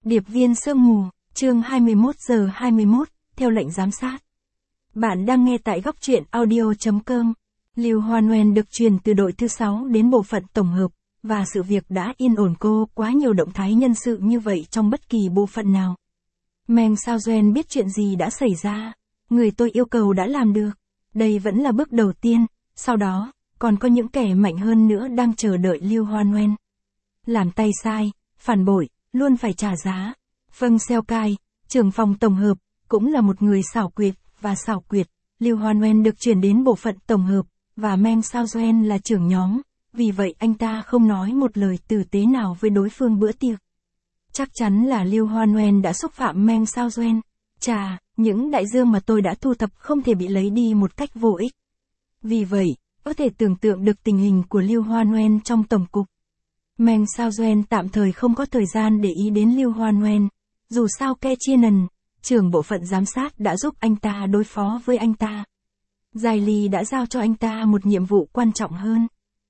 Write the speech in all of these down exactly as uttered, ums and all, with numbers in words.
Điệp viên sương mù, chương hai mươi mốt giờ hai mươi mốt, theo lệnh giám sát. Bạn đang nghe tại góc truyện audio chấm com. Lưu Hoa Nguyen được truyền từ đội thứ sáu đến bộ phận tổng hợp, và sự việc đã yên ổn cô quá nhiều động thái nhân sự như vậy trong bất kỳ bộ phận nào. Meng Sao Duyen biết chuyện gì đã xảy ra. Người tôi yêu cầu đã làm được. Đây vẫn là bước đầu tiên, sau đó, còn có những kẻ mạnh hơn nữa đang chờ đợi Lưu Hoa Nguyen. Làm tay sai, phản bội, luôn phải trả giá. Vâng Seo Cai, trưởng phòng tổng hợp, cũng là một người xảo quyệt và xảo quyệt. Lưu Hoa Nguyen được chuyển đến bộ phận tổng hợp, và Meng Sao Duyen là trưởng nhóm, vì vậy anh ta không nói một lời tử tế nào với đối phương bữa tiệc. Chắc chắn là Lưu Hoa Nguyen đã xúc phạm Meng Sao Duyen. Chà, những đại dương mà tôi đã thu thập không thể bị lấy đi một cách vô ích. Vì vậy, có thể tưởng tượng được tình hình của Lưu Hoa Nguyen trong tổng cục. Meng Sao Duyen tạm thời không có thời gian để ý đến Lưu Hoa Nguyen. Dù sao Ke Chienan, trưởng bộ phận giám sát đã giúp anh ta đối phó với anh ta. Giai Ly đã giao cho anh ta một nhiệm vụ quan trọng hơn.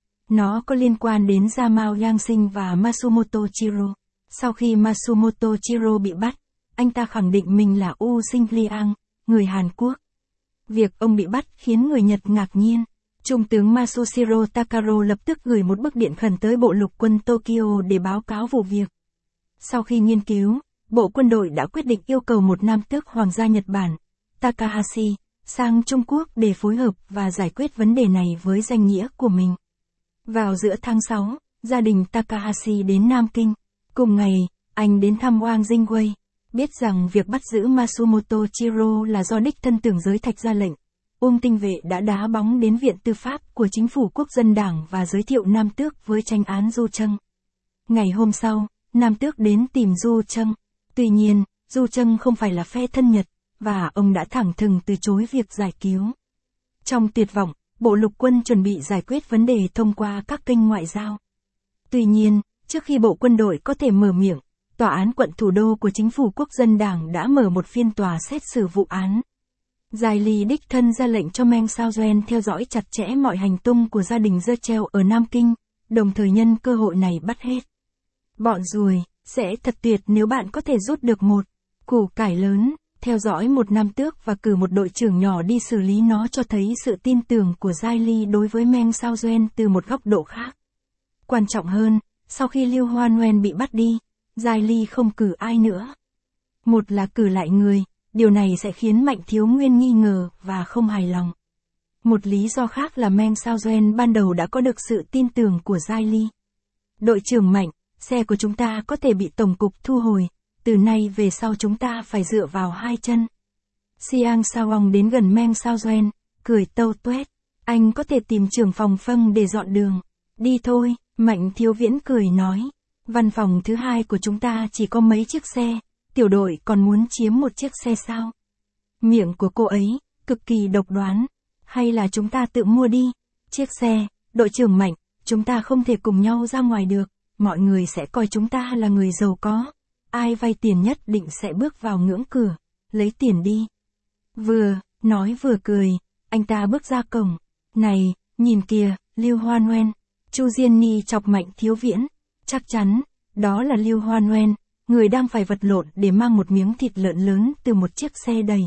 Nó có liên quan đến Jamal Yang và Matsumoto Chiro. Sau khi Matsumoto Chiro bị bắt, anh ta khẳng định mình là U Sinh Liang, người Hàn Quốc. Việc ông bị bắt khiến người Nhật ngạc nhiên. Trung tướng Masushiro Takaro lập tức gửi một bức điện khẩn tới Bộ Lục quân Tokyo để báo cáo vụ việc. Sau khi nghiên cứu, Bộ Quân đội đã quyết định yêu cầu một nam tước Hoàng gia Nhật Bản, Takahashi, sang Trung Quốc để phối hợp và giải quyết vấn đề này với danh nghĩa của mình. Vào giữa tháng sáu, gia đình Takahashi đến Nam Kinh. Cùng ngày, anh đến thăm Wang Jingwei, biết rằng việc bắt giữ Matsumoto Chiro là do đích thân Tưởng Giới Thạch ra lệnh. Uông Tinh Vệ đã đá bóng đến Viện Tư pháp của Chính phủ Quốc dân Đảng và giới thiệu Nam Tước với tranh án Du Trâng. Ngày hôm sau, Nam Tước đến tìm Du Trâng. Tuy nhiên, Du Trâng không phải là phe thân Nhật, và ông đã thẳng thừng từ chối việc giải cứu. Trong tuyệt vọng, Bộ Lục quân chuẩn bị giải quyết vấn đề thông qua các kênh ngoại giao. Tuy nhiên, trước khi Bộ Quân đội có thể mở miệng, Tòa án quận thủ đô của Chính phủ Quốc dân Đảng đã mở một phiên tòa xét xử vụ án. Giai Ly đích thân ra lệnh cho Meng Sao Duyen theo dõi chặt chẽ mọi hành tung của gia đình Zechel ở Nam Kinh, đồng thời nhân cơ hội này bắt hết. Bọn ruồi, sẽ thật tuyệt nếu bạn có thể rút được một củ cải lớn, theo dõi một nam tước và cử một đội trưởng nhỏ đi xử lý nó cho thấy sự tin tưởng của Giai Ly đối với Meng Sao Duyen từ một góc độ khác. Quan trọng hơn, sau khi Lưu Hoa Nguyen bị bắt đi, Giai Ly không cử ai nữa. Một là cử lại người. Điều này sẽ khiến Mạnh Thiếu Nguyên nghi ngờ và không hài lòng. Một lý do khác là Meng Sao Duyen ban đầu đã có được sự tin tưởng của Giai Ly. Đội trưởng Mạnh, xe của chúng ta có thể bị tổng cục thu hồi, từ nay về sau chúng ta phải dựa vào hai chân. Siang Saong đến gần Meng Sao Duyen, cười tâu tuét. Anh có thể tìm trưởng phòng Phân để dọn đường. Đi thôi, Mạnh Thiếu Viễn cười nói. Văn phòng thứ hai của chúng ta chỉ có mấy chiếc xe. Tiểu đội còn muốn chiếm một chiếc xe sao? Miệng của cô ấy, cực kỳ độc đoán. Hay là chúng ta tự mua đi? Chiếc xe, đội trưởng Mạnh, chúng ta không thể cùng nhau ra ngoài được. Mọi người sẽ coi chúng ta là người giàu có. Ai vay tiền nhất định sẽ bước vào ngưỡng cửa. Lấy tiền đi. Vừa, nói vừa cười, anh ta bước ra cổng. Này, nhìn kìa, Lưu Hoa Nguyen. Chu Diên Ni chọc Mạnh Thiếu Viễn. Chắc chắn, đó là Lưu Hoa Nguyen. Người đang phải vật lộn để mang một miếng thịt lợn lớn từ một chiếc xe đầy.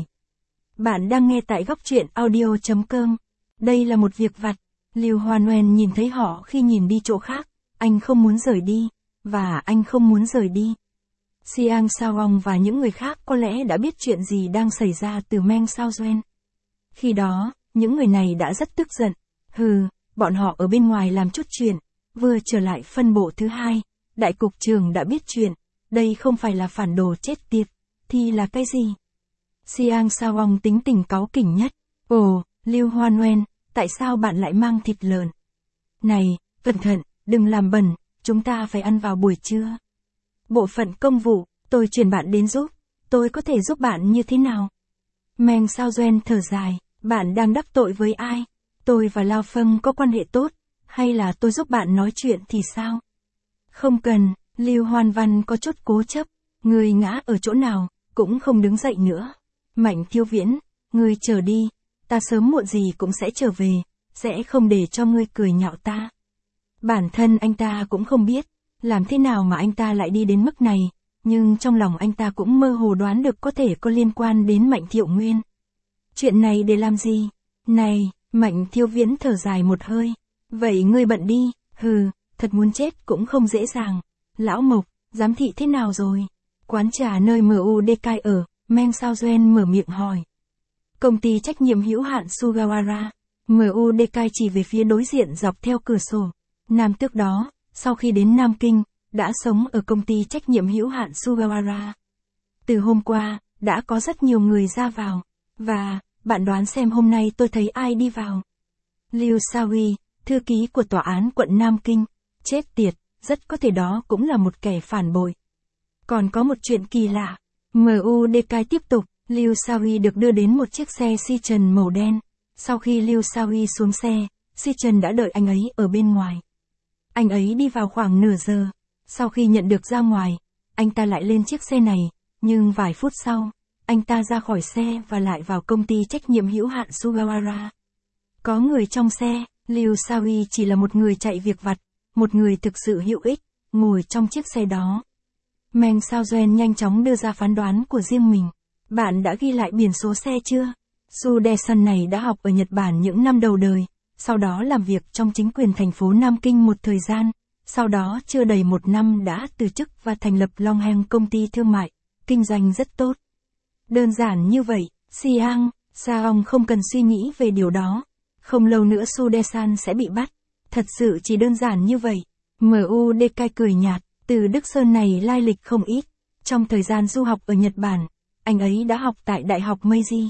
Bạn đang nghe tại góc truyện audio chấm com. Đây là một việc vặt. Lưu Hoa Nguyen nhìn thấy họ khi nhìn đi chỗ khác. Anh không muốn rời đi. Và anh không muốn rời đi. Siang Saong và những người khác có lẽ đã biết chuyện gì đang xảy ra từ Meng Sao Duyen. Khi đó, những người này đã rất tức giận. Hừ, bọn họ ở bên ngoài làm chút chuyện. Vừa trở lại phân bộ thứ hai, đại cục trưởng đã biết chuyện. Đây không phải là phản đồ chết tiệt, thì là cái gì? Siang Saong tính tình cáu kỉnh nhất. Ồ, Lưu Hoa Nguyen, tại sao bạn lại mang thịt lợn? Này, cẩn thận, đừng làm bẩn, chúng ta phải ăn vào buổi trưa. Bộ phận công vụ, tôi chuyển bạn đến giúp, tôi có thể giúp bạn như thế nào? Meng Sao Duyen thở dài, bạn đang đắc tội với ai? Tôi và Lao Phân có quan hệ tốt, hay là tôi giúp bạn nói chuyện thì sao? Không cần. Lưu Hoan Văn có chút cố chấp, người ngã ở chỗ nào, cũng không đứng dậy nữa. Mạnh Thiếu Viễn, người chờ đi, ta sớm muộn gì cũng sẽ trở về, sẽ không để cho ngươi cười nhạo ta. Bản thân anh ta cũng không biết, làm thế nào mà anh ta lại đi đến mức này, nhưng trong lòng anh ta cũng mơ hồ đoán được có thể có liên quan đến Mạnh Thiệu Nguyên. Chuyện này để làm gì? Này, Mạnh Thiêu Viễn thở dài một hơi. Vậy ngươi bận đi, hừ, thật muốn chết cũng không dễ dàng. Lão Mộc, giám thị thế nào rồi? Quán trà nơi em u đê ca ở, Meng Sao Duen mở miệng hỏi. Công ty trách nhiệm hữu hạn Sugawara, em u đê ca chỉ về phía đối diện dọc theo cửa sổ. Nam tước đó, sau khi đến Nam Kinh, đã sống ở công ty trách nhiệm hữu hạn Sugawara. Từ hôm qua, đã có rất nhiều người ra vào. Và, bạn đoán xem hôm nay tôi thấy ai đi vào? Liu Shaoyi, thư ký của tòa án quận Nam Kinh. Chết tiệt, rất có thể đó cũng là một kẻ phản bội. Còn có một chuyện kỳ lạ. em u đê ca tiếp tục, Liu Shaoyi được đưa đến một chiếc xe Citroen màu đen. Sau khi Liu Shaoyi xuống xe, Citroen đã đợi anh ấy ở bên ngoài. Anh ấy đi vào khoảng nửa giờ. Sau khi nhận được ra ngoài, anh ta lại lên chiếc xe này, nhưng vài phút sau, anh ta ra khỏi xe và lại vào công ty trách nhiệm hữu hạn Sugawara. Có người trong xe, Liu Shaoyi chỉ là một người chạy việc vặt, một người thực sự hữu ích, ngồi trong chiếc xe đó. Meng Sao Duen nhanh chóng đưa ra phán đoán của riêng mình. Bạn đã ghi lại biển số xe chưa? Su Dae-sun này đã học ở Nhật Bản những năm đầu đời, sau đó làm việc trong chính quyền thành phố Nam Kinh một thời gian, sau đó chưa đầy một năm đã từ chức và thành lập Longheng công ty thương mại, kinh doanh rất tốt. Đơn giản như vậy, Siang, Saong không cần suy nghĩ về điều đó. Không lâu nữa Su Dae-sun sẽ bị bắt. Thật sự chỉ đơn giản như vậy. em u đê ca cười nhạt, từ Đức Sơn này lai lịch không ít. Trong thời gian du học ở Nhật Bản, anh ấy đã học tại Đại học Meiji.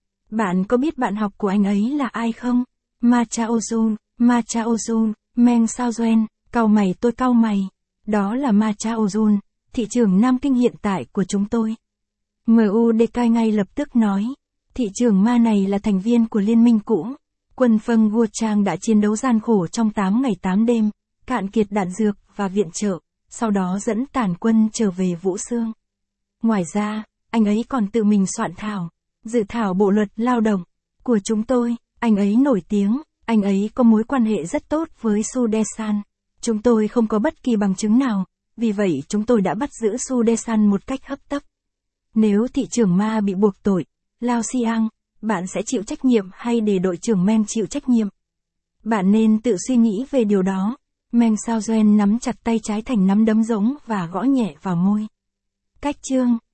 Bạn có biết bạn học của anh ấy là ai không? Ma Chao-jun, Ma Chao-jun, Meng Sao Duen, cau mày tôi cau mày. Đó là Ma Chao-jun, thị trưởng Nam Kinh hiện tại của chúng tôi. em u đê ca ngay lập tức nói, thị trưởng Ma này là thành viên của liên minh cũ. Quân Phân Vua Trang đã chiến đấu gian khổ trong tám ngày tám đêm, cạn kiệt đạn dược và viện trợ, sau đó dẫn tàn quân trở về Vũ Xương. Ngoài ra, anh ấy còn tự mình soạn thảo, dự thảo bộ luật lao động của chúng tôi. Anh ấy nổi tiếng, anh ấy có mối quan hệ rất tốt với Su Dae-sun. Chúng tôi không có bất kỳ bằng chứng nào, vì vậy chúng tôi đã bắt giữ Su Dae-sun một cách hấp tấp. Nếu thị trưởng Ma bị buộc tội, Lao Siang, bạn sẽ chịu trách nhiệm hay để đội trưởng Meng chịu trách nhiệm? Bạn nên tự suy nghĩ về điều đó. Meng Sao Duen nắm chặt tay trái thành nắm đấm rỗng và gõ nhẹ vào môi. Cách chương